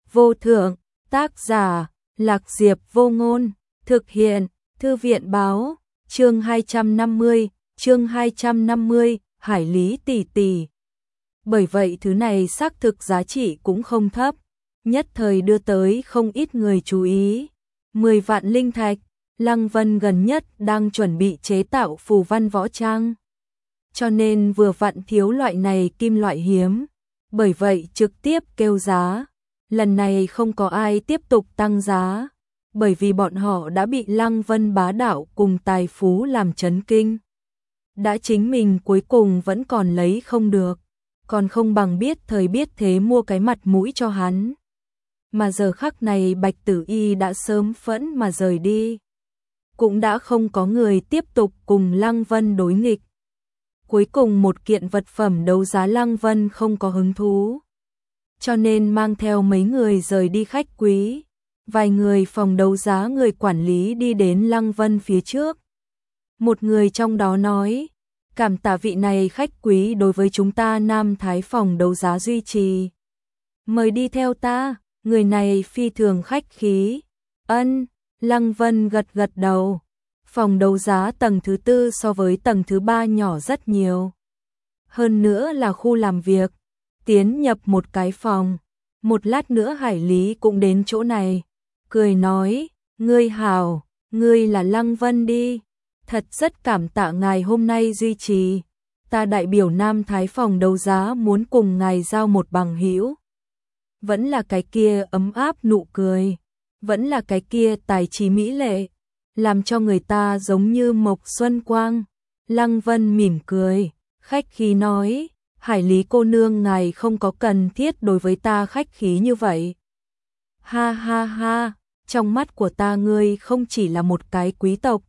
vô thượng, tác giả, Lạc Diệp Vô Ngôn, thực hiện, Thư viện báo, chương 250, Hải Lý tỷ tỷ. Bởi vậy thứ này xác thực giá trị cũng không thấp, nhất thời đưa tới không ít người chú ý. 10 vạn linh thạch, Lăng Vân gần nhất đang chuẩn bị chế tạo phù văn võ trang. Cho nên vừa vặn thiếu loại này kim loại hiếm, bởi vậy trực tiếp kêu giá. Lần này không có ai tiếp tục tăng giá, bởi vì bọn họ đã bị Lăng Vân bá đạo cùng tài phú làm chấn kinh. Đã chính mình cuối cùng vẫn còn lấy không được, còn không bằng biết thời biết thế mua cái mặt mũi cho hắn. Mà giờ khắc này Bạch Tử Y đã sớm phẫn mà rời đi. Cũng đã không có người tiếp tục cùng Lăng Vân đối nghịch. Cuối cùng một kiện vật phẩm đấu giá Lăng Vân không có hứng thú, cho nên mang theo mấy người rời đi khách quý. Vài người phòng đấu giá người quản lý đi đến Lăng Vân phía trước. Một người trong đó nói, cảm tạ vị này khách quý đối với chúng ta Nam Thái phòng đấu giá duy trì. Mời đi theo ta, người này phi thường khách khí. Ân, Lăng Vân gật gật đầu. Phòng đấu giá tầng thứ 4 so với tầng thứ 3 nhỏ rất nhiều. Hơn nữa là khu làm việc. Tiến nhập một cái phòng. Một lát nữa Hải Lý cũng đến chỗ này. Cười nói, ngươi hảo, ngươi là Lăng Vân đi. Thật rất cảm tạ ngài hôm nay duy trì. Ta đại biểu Nam Thái phòng đấu giá muốn cùng ngài giao một bằng hữu. Vẫn là cái kia ấm áp nụ cười. Vẫn là cái kia tài trí mỹ lệ, làm cho người ta giống như mộc xuân quang. Lăng Vân mỉm cười, khách khí nói, Hải Lý cô nương ngài không có cần thiết đối với ta khách khí như vậy. Ha ha ha, trong mắt của ta ngươi không chỉ là một cái quý tộc,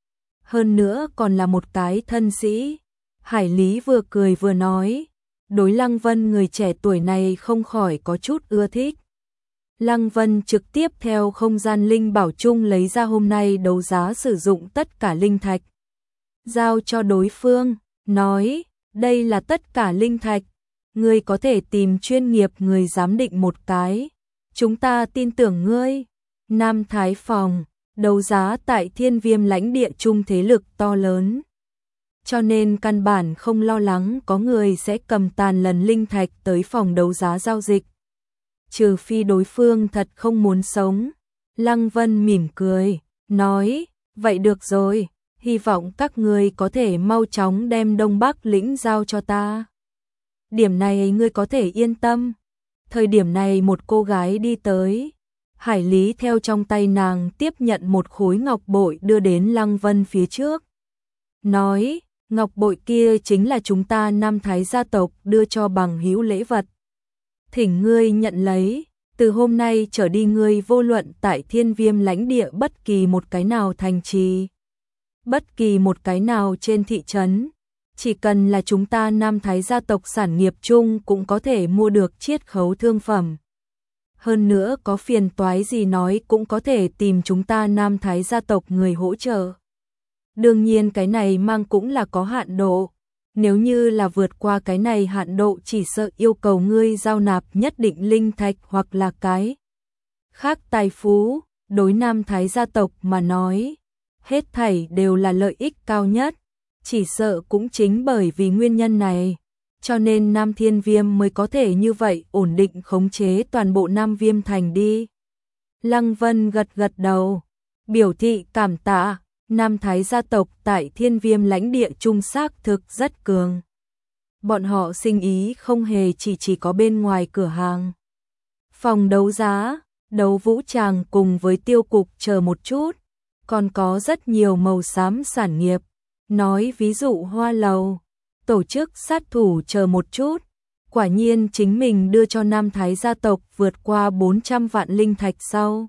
hơn nữa còn là một cái thân sĩ. Hải Lý vừa cười vừa nói, đối Lăng Vân người trẻ tuổi này không khỏi có chút ưa thích. Lăng Vân trực tiếp theo không gian linh bảo chung lấy ra hôm nay đấu giá sử dụng tất cả linh thạch. Giao cho đối phương, nói, đây là tất cả linh thạch, ngươi có thể tìm chuyên nghiệp người giám định một cái. Chúng ta tin tưởng ngươi. Nam Thái phòng, đấu giá tại Thiên Viêm lãnh địa chung thế lực to lớn. Cho nên căn bản không lo lắng có người sẽ cầm tàn lần linh thạch tới phòng đấu giá giao dịch. Trừ phi đối phương thật không muốn sống. Lăng Vân mỉm cười, nói, vậy được rồi, hy vọng các ngươi có thể mau chóng đem Đông Bắc lĩnh giao cho ta. Điểm này ngươi có thể yên tâm. Thời điểm này một cô gái đi tới. Hải Lý theo trong tay nàng tiếp nhận một khối ngọc bội đưa đến Lăng Vân phía trước. Nói, ngọc bội kia chính là chúng ta Nam Thái gia tộc đưa cho bằng hữu lễ vật. Thỉnh ngươi nhận lấy, từ hôm nay trở đi ngươi vô luận tại Thiên Viêm lãnh địa bất kỳ một cái nào thành trì, bất kỳ một cái nào trên thị trấn, chỉ cần là chúng ta Nam Thái gia tộc sản nghiệp chung cũng có thể mua được chiết khấu thương phẩm. Hơn nữa có phiền toái gì nói cũng có thể tìm chúng ta Nam Thái gia tộc người hỗ trợ. Đương nhiên cái này mang cũng là có hạn độ. Nếu như là vượt qua cái này hạn độ chỉ sợ yêu cầu ngươi giao nạp nhất định linh thạch hoặc là cái khác tài phú. Đối Nam Thái gia tộc mà nói, hết thảy đều là lợi ích cao nhất. Chỉ sợ cũng chính bởi vì nguyên nhân này, cho nên Nam Thiên Viêm mới có thể như vậy ổn định khống chế toàn bộ Nam Viêm thành đi. Lăng Vân gật gật đầu, biểu thị cảm tạ. Nam Thái gia tộc tại Thiên Viêm lãnh địa trung xác thực rất cường. Bọn họ sinh ý không hề chỉ có bên ngoài cửa hàng. Phòng đấu giá, đấu vũ tràng cùng với tiêu cục chờ một chút. Còn có rất nhiều màu xám sản nghiệp. Nói ví dụ hoa lầu, tổ chức sát thủ chờ một chút. Quả nhiên chính mình đưa cho Nam Thái gia tộc vượt qua 400 vạn linh thạch sau.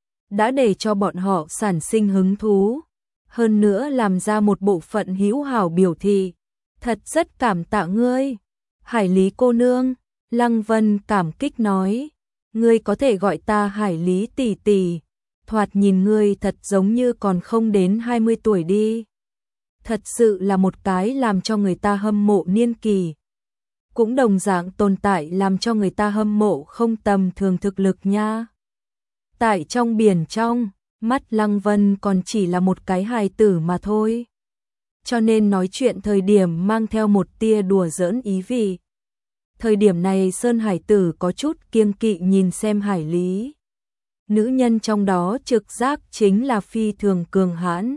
Đã để cho bọn họ sản sinh hứng thú. Hơn nữa làm ra một bộ phận hữu hảo biểu thị. Thật rất cảm tạ ngươi. Hải Lý cô nương, Lăng Vân cảm kích nói. Ngươi có thể gọi ta Hải Lý tỷ tỷ. Thoạt nhìn ngươi thật giống như còn không đến 20 tuổi đi. Thật sự là một cái làm cho người ta hâm mộ niên kỳ. cũng đồng dạng tồn tại làm cho người ta hâm mộ không tầm thường thực lực nha. Tại trong biển trong, mắt Lăng Vân còn chỉ là một cái hài tử mà thôi. Cho nên nói chuyện thời điểm mang theo một tia đùa giỡn ý vị. Thời điểm này Sơn Hải tử có chút kiêng kỵ nhìn xem Hải Lý. Nữ nhân trong đó trực giác chính là phi thường cường hãn.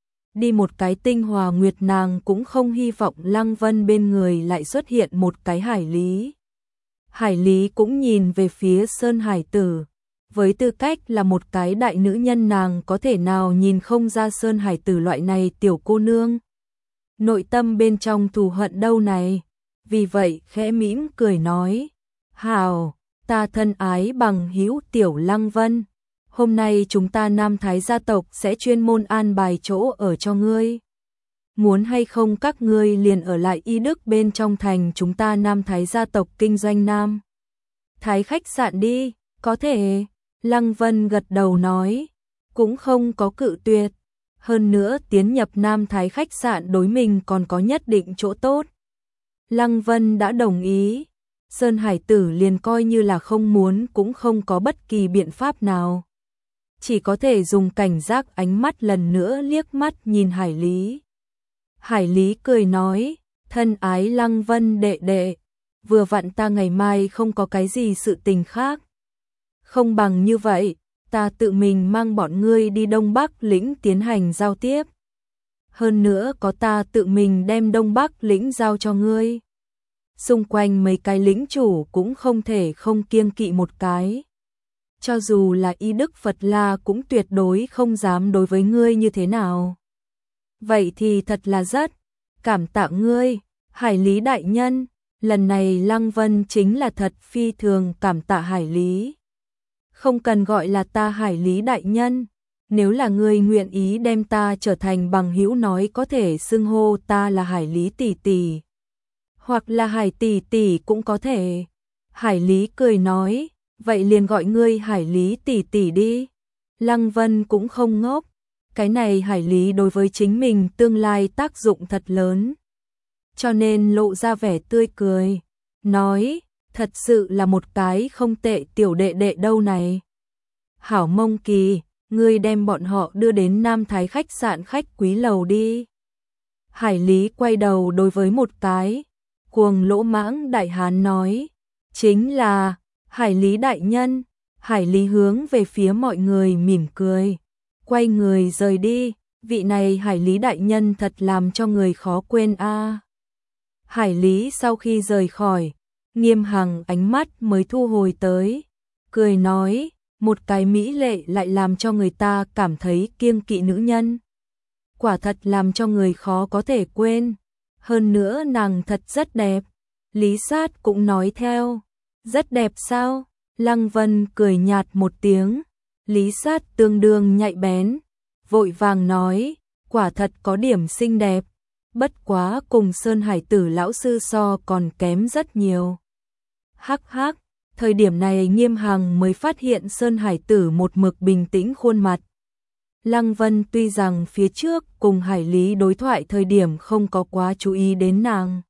Đi một cái tinh hòa nguyệt nàng cũng không hy vọng Lăng Vân bên người lại xuất hiện một cái Hải Lý. Hải Lý cũng nhìn về phía Sơn Hải tử. Với tư cách là một cái đại nữ nhân nàng có thể nào nhìn không ra Sơn Hải tử loại này tiểu cô nương. Nội tâm bên trong thù hận đâu này. Vì vậy khẽ mỉm cười nói. Hào, ta thân ái bằng hữu tiểu Lăng Vân. Hôm nay chúng ta Nam Thái gia tộc sẽ chuyên môn an bài chỗ ở cho ngươi. Muốn hay không các ngươi liền ở lại Y Đức bên trong thành chúng ta Nam Thái gia tộc kinh doanh Nam Thái khách sạn đi, có thể. Lăng Vân gật đầu nói, cũng không có cự tuyệt. Hơn nữa tiến nhập Nam Thái khách sạn đối mình còn có nhất định chỗ tốt. Lăng Vân đã đồng ý. Sơn Hải tử liền coi như là không muốn cũng không có bất kỳ biện pháp nào. Chỉ có thể dùng cảnh giác ánh mắt lần nữa liếc mắt nhìn Hải Lý. Hải Lý cười nói, thân ái Lăng Vân đệ đệ, vừa vặn ta ngày mai không có cái gì sự tình khác. Không bằng như vậy, ta tự mình mang bọn ngươi đi Đông Bắc lĩnh tiến hành giao tiếp. Hơn nữa có ta tự mình đem Đông Bắc lĩnh giao cho ngươi. Xung quanh mấy cái lĩnh chủ cũng không thể không kiêng kỵ một cái. Cho dù là Y Đức Phật La cũng tuyệt đối không dám đối với ngươi như thế nào. Vậy thì thật là rất cảm tạ ngươi, Hải Lý đại nhân. Lần này Lăng Vân chính là thật phi thường cảm tạ Hải Lý. Không cần gọi là ta Hải Lý đại nhân. Nếu là ngươi nguyện ý đem ta trở thành bằng hữu nói có thể xưng hô ta là Hải Lý tỷ tỷ. Hoặc là Hải tỷ tỷ cũng có thể. Hải Lý cười nói, vậy liền gọi ngươi Hải Lý tỷ tỷ đi. Lăng Vân cũng không ngốc. Cái này Hải Lý đối với chính mình tương lai tác dụng thật lớn. Cho nên lộ ra vẻ tươi cười. Nói, thật sự là một cái không tệ tiểu đệ đệ đâu này. Hảo Mông Kỳ, ngươi đem bọn họ đưa đến Nam Thái khách sạn khách quý lầu đi. Hải Lý quay đầu đối với một cái cuồng lỗ mãng đại hán nói, chính là Hải Lý đại nhân. Hải Lý hướng về phía mọi người mỉm cười, quay người rời đi. Vị này Hải Lý đại nhân thật làm cho người khó quên a. Hải Lý sau khi rời khỏi, Nghiêm Hằng ánh mắt mới thu hồi tới, cười nói, một cái mỹ lệ lại làm cho người ta cảm thấy kiêng kỵ nữ nhân. Quả thật làm cho người khó có thể quên. Hơn nữa nàng thật rất đẹp. Lý Sát cũng nói theo, rất đẹp sao? Lăng Vân cười nhạt một tiếng. Lý Sát tương đương nhạy bén, vội vàng nói, quả thật có điểm xinh đẹp. Bất quá cùng Sơn Hải tử lão sư so còn kém rất nhiều. Hắc hắc, thời điểm này Nghiêm Hằng mới phát hiện Sơn Hải tử một mực bình tĩnh khuôn mặt. Lăng Vân tuy rằng phía trước cùng Hải Lý đối thoại thời điểm không có quá chú ý đến nàng.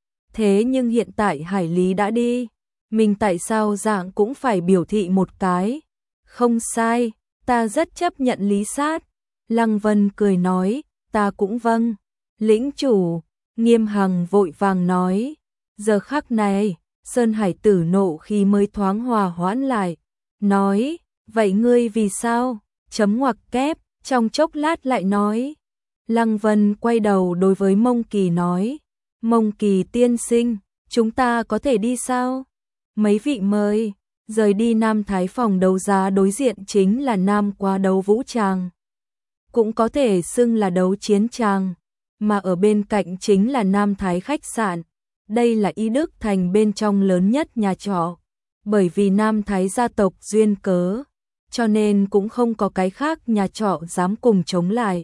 Thế nhưng hiện tại Hải Lý đã đi, mình tại sao dạng cũng phải biểu thị một cái. Không sai, ta rất chấp nhận Lý Sát. Lăng Vân cười nói, ta cũng vâng. Lĩnh chủ, Nghiêm Hằng vội vàng nói. Giờ khắc này, Sơn Hải tử nộ khi mới thoáng hòa hoãn lại. Nói, vậy ngươi vì sao? Chấm ngoặc kép, trong chốc lát lại nói. Lăng Vân quay đầu đối với Mông Kỳ nói. Mông Kỳ tiên sinh, chúng ta có thể đi sao? Mấy vị mời, rời đi Nam Thái phòng đấu giá đối diện chính là Nam Quá đấu vũ tràng. Cũng có thể xưng là đấu chiến tràng, mà ở bên cạnh chính là Nam Thái khách sạn. Đây là Y Đức thành bên trong lớn nhất nhà trọ. Bởi vì Nam Thái gia tộc duyên cớ, cho nên cũng không có cái khác nhà trọ dám cùng chống lại.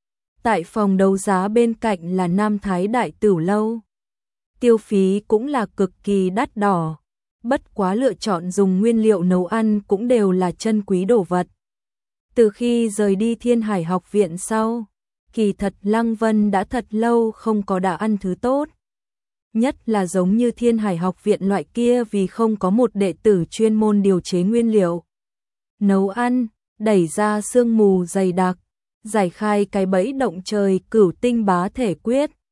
Tại phòng đấu giá bên cạnh là Nam Thái đại tửu lâu. Tiêu phí cũng là cực kỳ đắt đỏ. Bất quá lựa chọn dùng nguyên liệu nấu ăn cũng đều là chân quý đồ vật. Từ khi rời đi Thiên Hải học viện sau, kỳ thật Lăng Vân đã thật lâu không có đã ăn thứ tốt. nhất là giống như Thiên Hải học viện loại kia vì không có một đệ tử chuyên môn điều chế nguyên liệu nấu ăn, đẩy ra sương mù dày đặc, giải khai cái bẫy động trời Cửu Tinh Bá Thể Quyết,